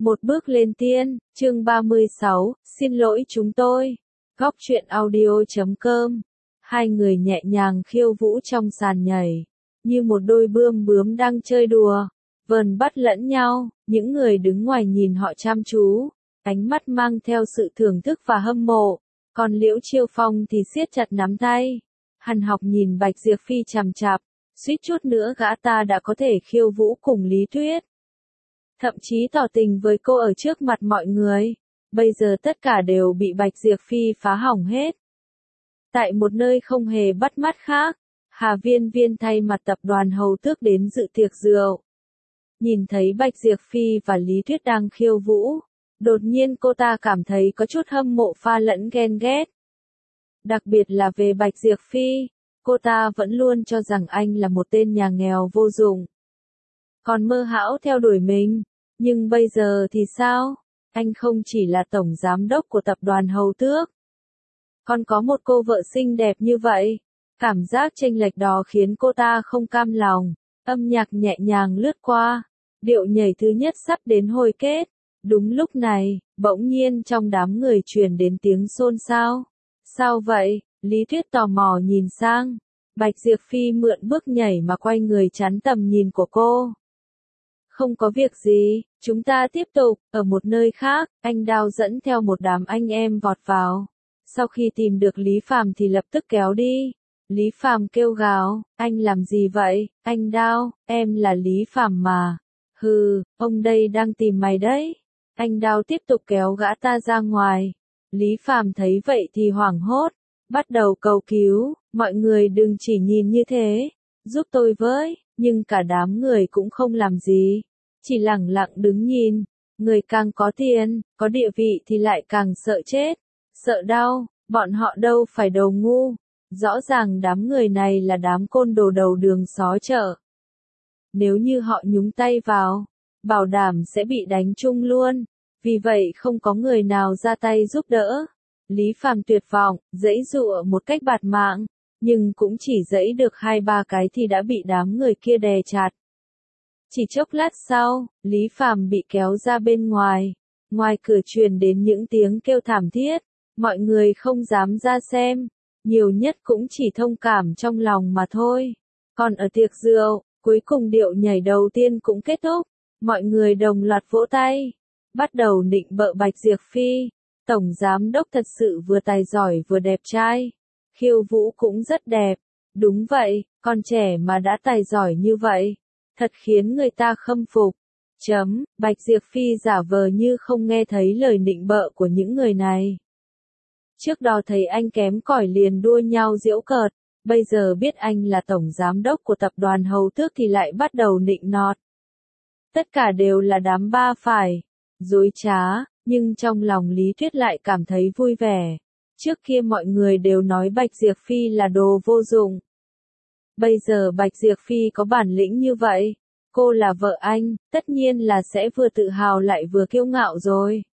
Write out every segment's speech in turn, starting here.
Một bước lên tiên, chương 36, xin lỗi chúng tôi. Góc truyện audio.com. Hai người nhẹ nhàng khiêu vũ trong sàn nhảy, như một đôi bươm bướm đang chơi đùa, vờn bắt lẫn nhau. Những người đứng ngoài nhìn họ chăm chú, ánh mắt mang theo sự thưởng thức và hâm mộ. Còn Liễu Chiêu Phong thì siết chặt nắm tay, hằn học nhìn Bạch Diệp Phi chằm chằm, suýt chút nữa gã ta đã có thể khiêu vũ cùng Lý Tuyết. Thậm chí tỏ tình với cô ở trước mặt mọi người. Bây giờ tất cả đều bị Bạch Diệp Phi phá hỏng hết. Tại một nơi không hề bắt mắt khác, Hà Viên Viên thay mặt tập đoàn Hầu Tước đến dự tiệc rượu. Nhìn thấy Bạch Diệp Phi và Lý Tuyết đang khiêu vũ, đột nhiên cô ta cảm thấy có chút hâm mộ pha lẫn ghen ghét. Đặc biệt là về Bạch Diệp Phi, cô ta vẫn luôn cho rằng anh là một tên nhà nghèo vô dụng, còn mơ hão theo đuổi mình. Nhưng bây giờ thì sao? Anh không chỉ là tổng giám đốc của tập đoàn Hầu Tước, còn có một cô vợ xinh đẹp như vậy. Cảm giác chênh lệch đó khiến cô ta không cam lòng. Âm nhạc nhẹ nhàng lướt qua, điệu nhảy thứ nhất sắp đến hồi kết. Đúng lúc này, bỗng nhiên trong đám người truyền đến tiếng xôn xao. Sao vậy? Lý Tuyết tò mò nhìn sang. Bạch Diệp Phi mượn bước nhảy mà quay người chắn tầm nhìn của cô. Không có việc gì, chúng ta tiếp tục. Ở một nơi khác, anh Đao dẫn theo một đám anh em vọt vào. Sau khi tìm được Lý Phàm thì lập tức kéo đi. Lý Phàm kêu gào, anh làm gì vậy? Anh Đao, em là Lý Phàm mà. Hừ, ông đây đang tìm mày đấy. Anh Đao tiếp tục kéo gã ta ra ngoài. Lý Phàm thấy vậy thì hoảng hốt, bắt đầu cầu cứu, mọi người đừng chỉ nhìn như thế, giúp tôi với. Nhưng cả đám người cũng không làm gì, chỉ lẳng lặng đứng nhìn. Người càng có tiền, có địa vị thì lại càng sợ chết, sợ đau. Bọn họ đâu phải đồ ngu. Rõ ràng đám người này là đám côn đồ đầu đường xó chợ. Nếu như họ nhúng tay vào, bảo đảm sẽ bị đánh chung luôn. Vì vậy không có người nào ra tay giúp đỡ. Lý Phàm tuyệt vọng, giãy giụa một cách bạt mạng, nhưng cũng chỉ giãy được 2-3 cái thì đã bị đám người kia đè chặt. Chỉ chốc lát sau, Lý Phàm bị kéo ra bên ngoài. Ngoài cửa truyền đến những tiếng kêu thảm thiết. Mọi người không dám ra xem, nhiều nhất cũng chỉ thông cảm trong lòng mà thôi. Còn ở tiệc rượu, cuối cùng điệu nhảy đầu tiên cũng kết thúc. Mọi người đồng loạt vỗ tay, bắt đầu nịnh bợ Bạch Diệp Phi. Tổng giám đốc thật sự vừa tài giỏi vừa đẹp trai, khiêu vũ cũng rất đẹp. Đúng vậy, con trẻ mà đã tài giỏi như vậy, thật khiến người ta khâm phục. Bạch Diệp Phi giả vờ như không nghe thấy lời nịnh bợ của những người này. Trước đó thấy anh kém cỏi liền đua nhau giễu cợt, bây giờ biết anh là tổng giám đốc của tập đoàn Hầu Tước thì lại bắt đầu nịnh nọt. Tất cả đều là đám ba phải, dối trá, nhưng trong lòng Lý Tuyết lại cảm thấy vui vẻ. Trước kia mọi người đều nói Bạch Diệp Phi là đồ vô dụng. Bây giờ Bạch Diệp Phi có bản lĩnh như vậy, cô là vợ anh, tất nhiên là sẽ vừa tự hào lại vừa kiêu ngạo rồi.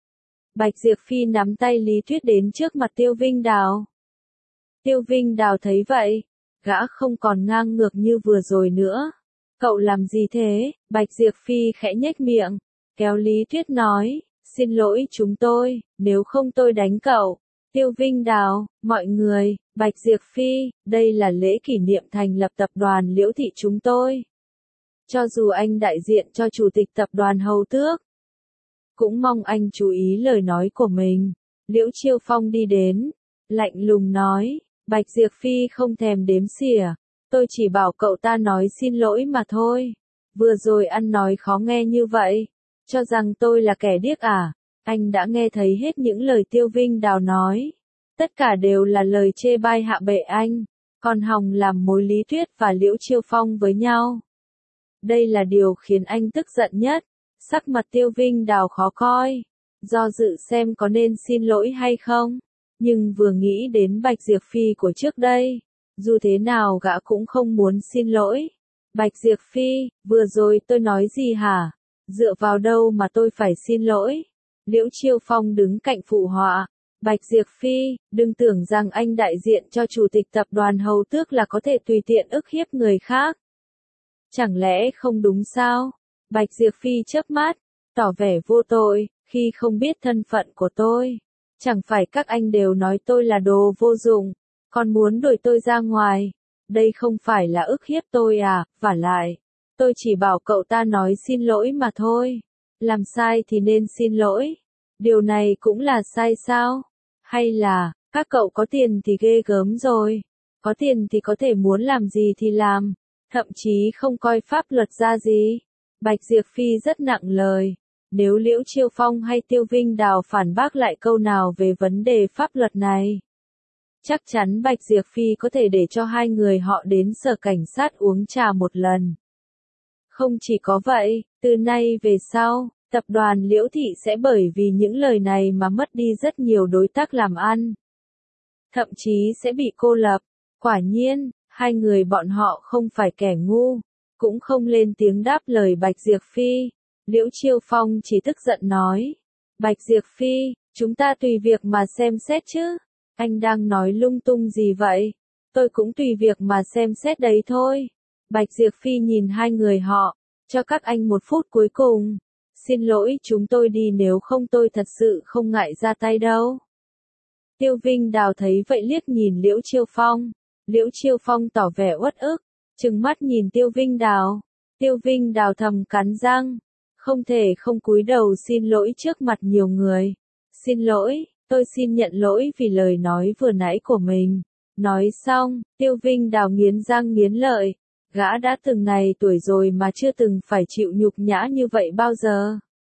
Bạch Diệp Phi nắm tay Lý Tuyết đến trước mặt Tiêu Vinh Đào. Tiêu Vinh Đào thấy vậy, gã không còn ngang ngược như vừa rồi nữa. Cậu làm gì thế? Bạch Diệp Phi khẽ nhếch miệng, kéo Lý Tuyết nói, xin lỗi chúng tôi, nếu không tôi đánh cậu. Tiêu Vinh Đào, mọi người, Bạch Diệp Phi, đây là lễ kỷ niệm thành lập tập đoàn Liễu Thị chúng tôi. Cho dù anh đại diện cho chủ tịch tập đoàn Hầu Tước, cũng mong anh chú ý lời nói của mình. Liễu Chiêu Phong đi đến, lạnh lùng nói, Bạch Diệp Phi không thèm đếm xỉa, tôi chỉ bảo cậu ta nói xin lỗi mà thôi. Vừa rồi ăn nói khó nghe như vậy, cho rằng tôi là kẻ điếc à? Anh đã nghe thấy hết những lời Tiêu Vinh Đào nói. Tất cả đều là lời chê bai hạ bệ anh, còn hòng làm mối Lý Tuyết và Liễu Chiêu Phong với nhau. Đây là điều khiến anh tức giận nhất. Sắc mặt Tiêu Vinh Đào khó coi, do dự xem có nên xin lỗi hay không, nhưng vừa nghĩ đến Bạch Diệp Phi của trước đây, dù thế nào gã cũng không muốn xin lỗi. Bạch Diệp Phi, vừa rồi tôi nói gì hả? Dựa vào đâu mà tôi phải xin lỗi? Liễu Chiêu Phong đứng cạnh phụ họa. Bạch Diệp Phi, đừng tưởng rằng anh đại diện cho chủ tịch tập đoàn Hầu Tước là có thể tùy tiện ức hiếp người khác. Chẳng lẽ không đúng sao? Bạch Diệp Phi chớp mắt, tỏ vẻ vô tội, khi không biết thân phận của tôi. Chẳng phải các anh đều nói tôi là đồ vô dụng, còn muốn đuổi tôi ra ngoài. Đây không phải là ức hiếp tôi à, vả lại. Tôi chỉ bảo cậu ta nói xin lỗi mà thôi. Làm sai thì nên xin lỗi. Điều này cũng là sai sao? Hay là, các cậu có tiền thì ghê gớm rồi. Có tiền thì có thể muốn làm gì thì làm. Thậm chí không coi pháp luật ra gì. Bạch Diệp Phi rất nặng lời. Nếu Liễu Chiêu Phong hay Tiêu Vinh Đào phản bác lại câu nào về vấn đề pháp luật này, chắc chắn Bạch Diệp Phi có thể để cho hai người họ đến sở cảnh sát uống trà một lần. Không chỉ có vậy, từ nay về sau, tập đoàn Liễu Thị sẽ bởi vì những lời này mà mất đi rất nhiều đối tác làm ăn. Thậm chí sẽ bị cô lập. Quả nhiên, hai người bọn họ không phải kẻ ngu, cũng không lên tiếng đáp lời Bạch Diệp Phi. Liễu Chiêu Phong chỉ tức giận nói. Bạch Diệp Phi, chúng ta tùy việc mà xem xét chứ. Anh đang nói lung tung gì vậy? Tôi cũng tùy việc mà xem xét đấy thôi. Bạch Diệp Phi nhìn hai người họ, cho các anh một phút cuối cùng. Xin lỗi chúng tôi đi, nếu không tôi thật sự không ngại ra tay đâu. Tiêu Vinh Đào thấy vậy liếc nhìn Liễu Chiêu Phong. Liễu Chiêu Phong tỏ vẻ uất ức, trừng mắt nhìn Tiêu Vinh Đào. Tiêu Vinh Đào thầm cắn răng, không thể không cúi đầu xin lỗi trước mặt nhiều người. Xin lỗi, tôi xin nhận lỗi vì lời nói vừa nãy của mình. Nói xong, Tiêu Vinh Đào nghiến răng nghiến lợi. Gã đã từng này tuổi rồi mà chưa từng phải chịu nhục nhã như vậy bao giờ.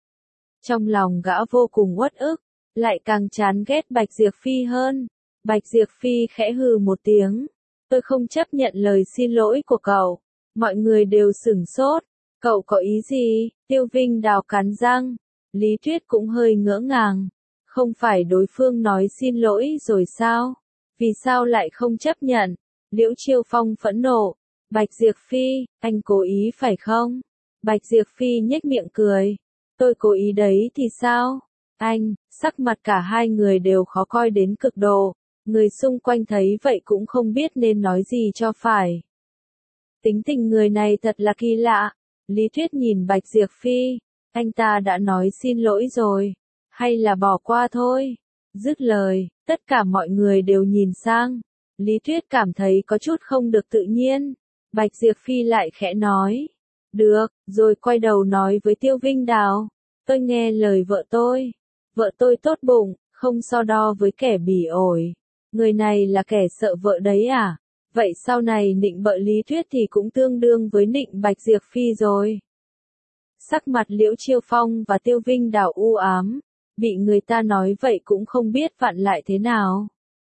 Trong lòng gã vô cùng uất ức, lại càng chán ghét Bạch Diệp Phi hơn. Bạch Diệp Phi khẽ hừ một tiếng. Tôi không chấp nhận lời xin lỗi của cậu. Mọi người đều sửng sốt. Cậu có ý gì? Tiêu Vinh Đào cắn răng. Lý Tuyết cũng hơi ngỡ ngàng. Không phải đối phương nói xin lỗi rồi sao? Vì sao lại không chấp nhận? Liễu Chiêu Phong phẫn nộ. Bạch Diệp Phi, anh cố ý phải không? Bạch Diệp Phi nhếch miệng cười. Tôi cố ý đấy thì sao? Anh, sắc mặt cả hai người đều khó coi đến cực độ. Người xung quanh thấy vậy cũng không biết nên nói gì cho phải. Tính tình người này thật là kỳ lạ. Lý Tuyết nhìn Bạch Diệp Phi. Anh ta đã nói xin lỗi rồi. Hay là bỏ qua thôi? Dứt lời, tất cả mọi người đều nhìn sang. Lý Tuyết cảm thấy có chút không được tự nhiên. Bạch Diệp Phi lại khẽ nói. Được, rồi quay đầu nói với Tiêu Vinh Đào. Tôi nghe lời vợ tôi. Vợ tôi tốt bụng, không so đo với kẻ bỉ ổi. Người này là kẻ sợ vợ đấy à? Vậy sau này nịnh bợ Lý Tuyết thì cũng tương đương với nịnh Bạch Diệp Phi rồi. Sắc mặt Liễu Chiêu Phong và Tiêu Vinh Đào u ám. Bị người ta nói vậy cũng không biết vặn lại thế nào.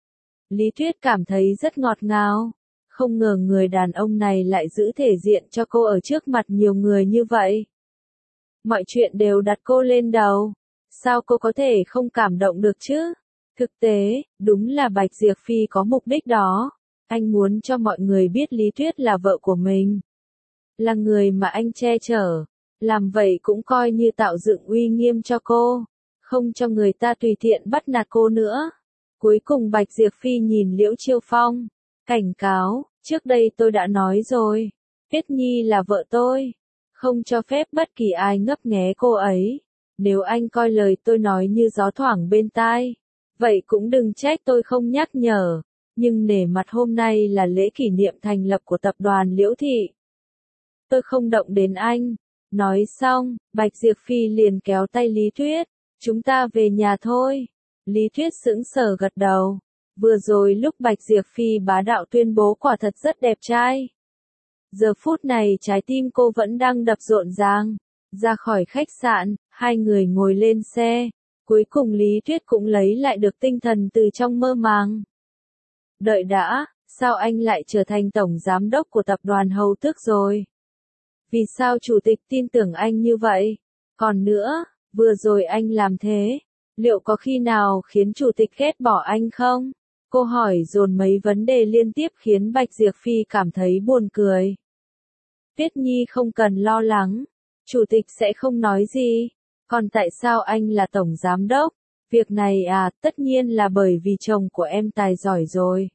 Lý Tuyết cảm thấy rất ngọt ngào. Không ngờ người đàn ông này lại giữ thể diện cho cô ở trước mặt nhiều người như vậy. Mọi chuyện đều đặt cô lên đầu. Sao cô có thể không cảm động được chứ? Thực tế, đúng là Bạch Diệp Phi có mục đích đó. Anh muốn cho mọi người biết Lý Tuyết là vợ của mình. Là người mà anh che chở. Làm vậy cũng coi như tạo dựng uy nghiêm cho cô. Không cho người ta tùy tiện bắt nạt cô nữa. Cuối cùng Bạch Diệp Phi nhìn Liễu Chiêu Phong. Cảnh cáo, trước đây tôi đã nói rồi. Tuyết Nhi là vợ tôi. Không cho phép bất kỳ ai ngấp nghé cô ấy. Nếu anh coi lời tôi nói như gió thoảng bên tai, vậy cũng đừng trách tôi không nhắc nhở. Nhưng nể mặt hôm nay là lễ kỷ niệm thành lập của tập đoàn Liễu Thị. Tôi không động đến anh. Nói xong, Bạch Diệp Phi liền kéo tay Lý Tuyết. Chúng ta về nhà thôi. Lý Tuyết sững sờ gật đầu. Vừa rồi lúc Bạch Diệp Phi bá đạo tuyên bố quả thật rất đẹp trai. Giờ phút này trái tim cô vẫn đang đập rộn ràng. Ra khỏi khách sạn, hai người ngồi lên xe. Cuối cùng Lý Tuyết cũng lấy lại được tinh thần từ trong mơ màng. Đợi đã, sao anh lại trở thành tổng giám đốc của tập đoàn Hầu Tước rồi? Vì sao chủ tịch tin tưởng anh như vậy? Còn nữa, vừa rồi anh làm thế, liệu có khi nào khiến chủ tịch ghét bỏ anh không? Cô hỏi dồn mấy vấn đề liên tiếp khiến Bạch Diệp Phi cảm thấy buồn cười. Tuyết Nhi không cần lo lắng, chủ tịch sẽ không nói gì. Còn tại sao anh là tổng giám đốc? Việc này à, tất nhiên là bởi vì chồng của em tài giỏi rồi.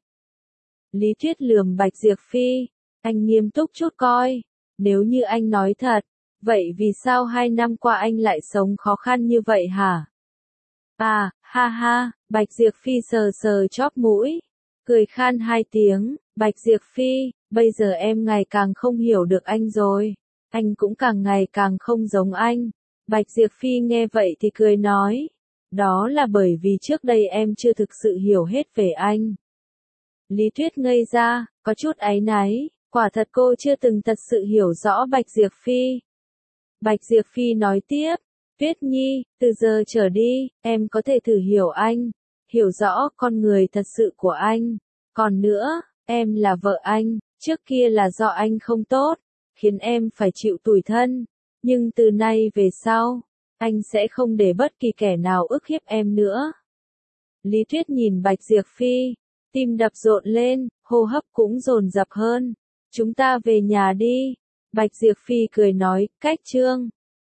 Lý Tuyết lườm Bạch Diệp Phi, anh nghiêm túc chút coi. Nếu như anh nói thật, Vậy vì sao 2 năm qua anh lại sống khó khăn như vậy hả? À, ha ha, Bạch Diệp Phi sờ sờ chóp mũi, cười khan 2 tiếng, Bạch Diệp Phi, bây giờ em ngày càng không hiểu được anh rồi, anh cũng càng ngày càng không giống anh. Bạch Diệp Phi nghe vậy thì cười nói, đó là bởi vì trước đây em chưa thực sự hiểu hết về anh. Lý Tuyết ngây ra, có chút áy náy, quả thật cô chưa từng thật sự hiểu rõ Bạch Diệp Phi. Bạch Diệp Phi nói tiếp, Tuyết Nhi, từ giờ trở đi, em có thể thử hiểu anh, hiểu rõ con người thật sự của anh. Còn nữa, em là vợ anh, trước kia là do anh không tốt, khiến em phải chịu tủi thân. Nhưng từ nay về sau, anh sẽ không để bất kỳ kẻ nào ức hiếp em nữa. Lý Tuyết nhìn Bạch Diệp Phi, tim đập rộn lên, hô hấp cũng dồn dập hơn. Chúng ta về nhà đi. Bạch Diệp Phi cười nói, cách Trương.